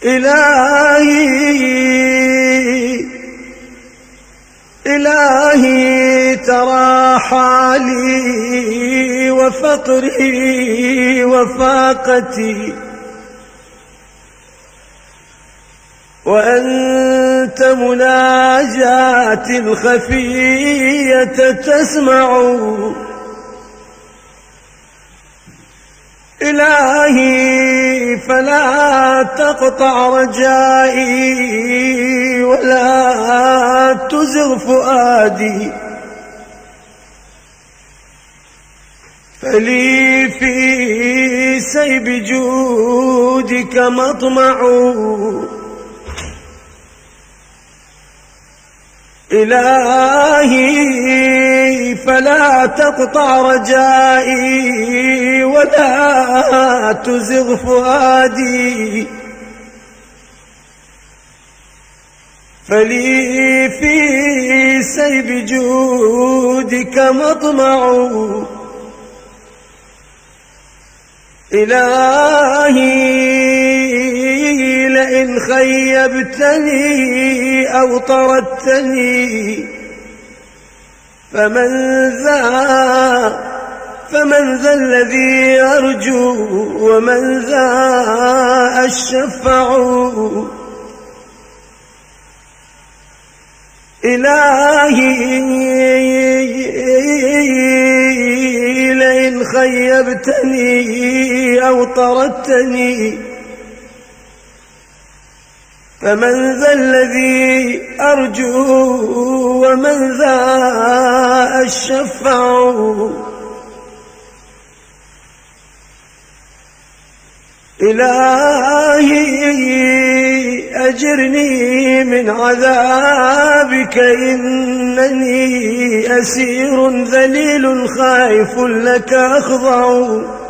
إلهي ترى حالي وفقري وفاقتي، وأنت مناجاتي الخفية تسمع. إلهي فلا تقطع رجائي ولا تزغ فؤادي، فلي في سيب جودك مطمع. إلهي فلا تقطع رجائي ولا تزغ فؤادي، فلي في سيب جودك مطمع. إلهي لئن خيبتني أو طردتني فمن ذا الذي أرجو ومن ذا الشفع. إلهي لئن خيبتني أو طردتني فمن ذا الذي أرجو ومن ذا الشفع. إلهي أجرني من عذابك، إنني أسير ذليل خائف لك أخضع.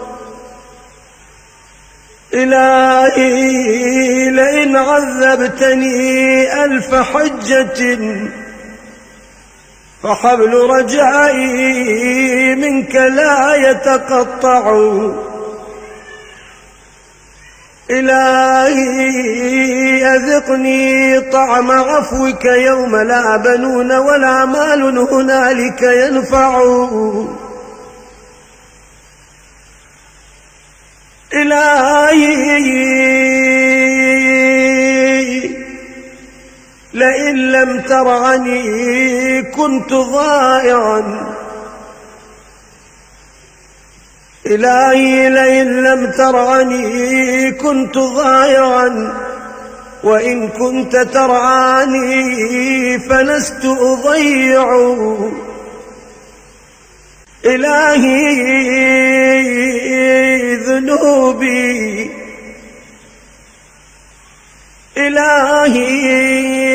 إلهي لئن عذبتني ألف حجة فحبل رجائي منك لا يتقطع. إلهي أذقني طعم عفوك يوم لا بنون ولا مال هنالك ينفع. إلهي لئن لم ترعني كنت ضائعا. إلهي لئن لم ترعني كنت ضائعا، وإن كنت ترعاني فلست أضيع. إلهي ذنوبي، إلهي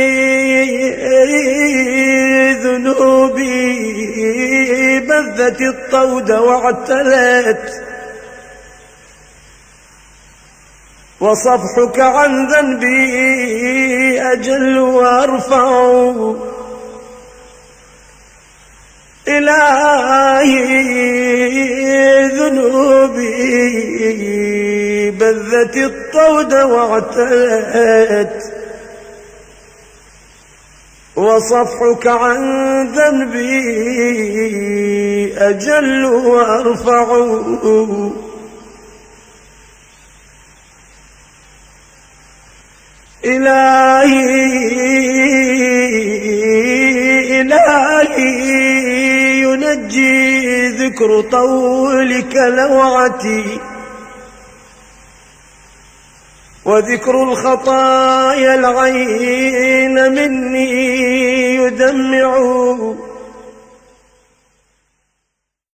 ذنوبي بذت الطود واعتلت، وصفحك عن ذنبي أجل وأرفع. إلهي ذنوبي بذت الطود واعتلت، وصفحك عن ذنبي أجل وأرفع. إلهي ينجي ذكر طولك لوعتي، وذكر الخطايا العين مني يدمع.